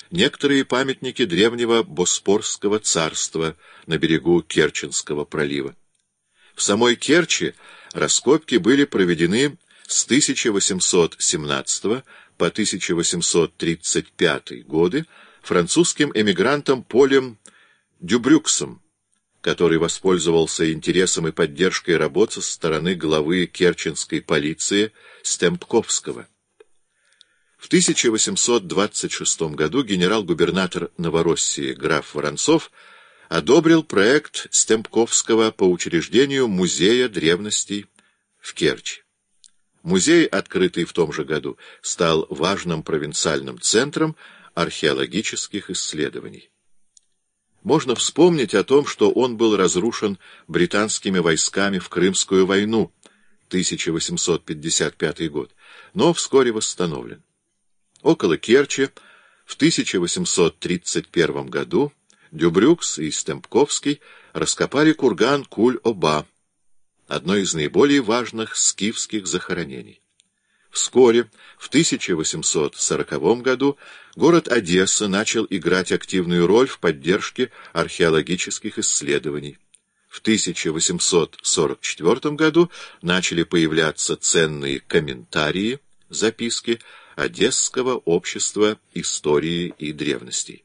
некоторые памятники древнего Боспорского царства на берегу Керченского пролива. В самой Керчи раскопки были проведены с 1817 по 1835 годы французским эмигрантом Полем Дюбрюксом, который воспользовался интересом и поддержкой работ со стороны главы керченской полиции Стемпковского. В 1826 году генерал-губернатор Новороссии граф Воронцов одобрил проект Стемпковского по учреждению Музея древностей в Керчи. Музей, открытый в том же году, стал важным провинциальным центром археологических исследований. Можно вспомнить о том, что он был разрушен британскими войсками в Крымскую войну, 1855 год, но вскоре восстановлен. Около Керчи в 1831 году Дюбрюкс и Стемпковский раскопали курган Куль-Оба, одно из наиболее важных скифских захоронений. Вскоре, в 1840 году, город Одесса начал играть активную роль в поддержке археологических исследований. В 1844 году начали появляться ценные комментарии, записки Одесского общества истории и древностей.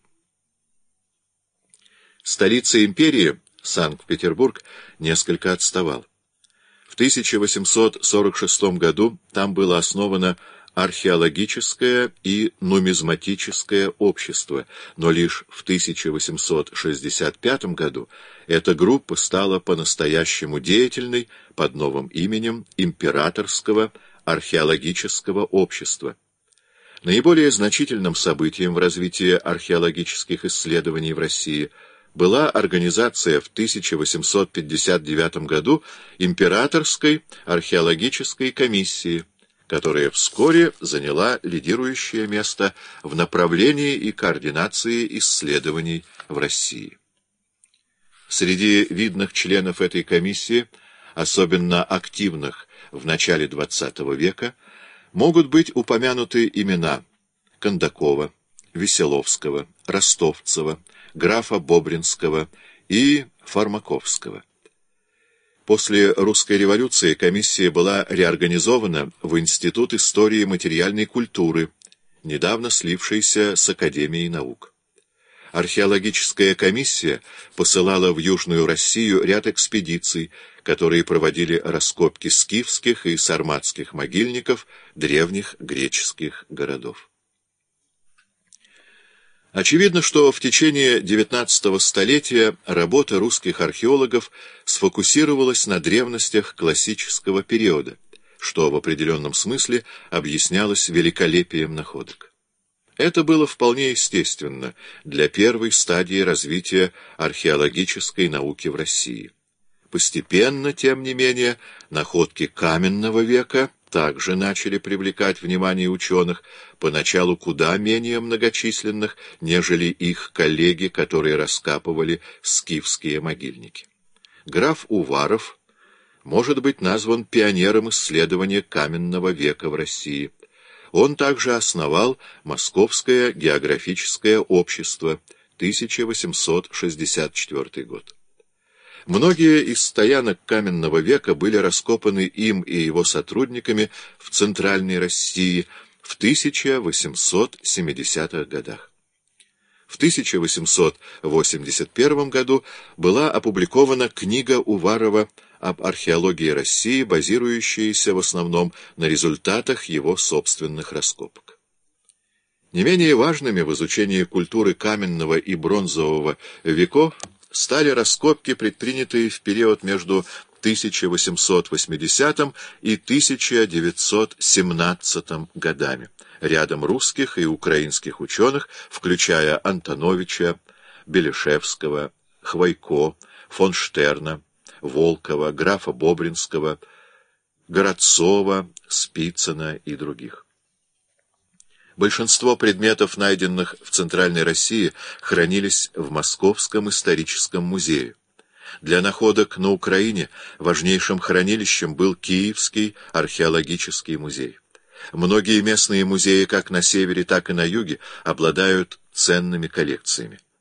Столица империи, Санкт-Петербург, несколько отставал. В 1846 году там было основано археологическое и нумизматическое общество, но лишь в 1865 году эта группа стала по-настоящему деятельной под новым именем Императорского археологического общества. Наиболее значительным событием в развитии археологических исследований в России была организация в 1859 году Императорской археологической комиссии, которая вскоре заняла лидирующее место в направлении и координации исследований в России. Среди видных членов этой комиссии, особенно активных в начале XX века, могут быть упомянуты имена Кондакова, Веселовского, Ростовцева, графа Бобринского и Фармаковского. После русской революции комиссия была реорганизована в Институт истории материальной культуры, недавно слившийся с Академией наук. Археологическая комиссия посылала в Южную Россию ряд экспедиций, которые проводили раскопки скифских и сарматских могильников древних греческих городов. Очевидно, что в течение XIX столетия работа русских археологов сфокусировалась на древностях классического периода, что в определенном смысле объяснялось великолепием находок. Это было вполне естественно для первой стадии развития археологической науки в России. Постепенно, тем не менее, находки каменного века также начали привлекать внимание ученых, поначалу куда менее многочисленных, нежели их коллеги, которые раскапывали скифские могильники. Граф Уваров может быть назван пионером исследования каменного века в России. Он также основал Московское географическое общество, 1864 год. Многие из стоянок каменного века были раскопаны им и его сотрудниками в Центральной России в 1870-х годах. В 1881 году была опубликована книга Уварова об археологии России, базирующаяся в основном на результатах его собственных раскопок. Не менее важными в изучении культуры каменного и бронзового веков стали раскопки, предпринятые в период между 1880 и 1917 годами рядом русских и украинских ученых, включая Антоновича, Белешевского, Хвойко, фон Штерна, Волкова, графа Бобринского, Городцова, Спицына и других. Большинство предметов, найденных в Центральной России, хранились в Московском историческом музее. Для находок на Украине важнейшим хранилищем был Киевский археологический музей. Многие местные музеи как на севере, так и на юге обладают ценными коллекциями.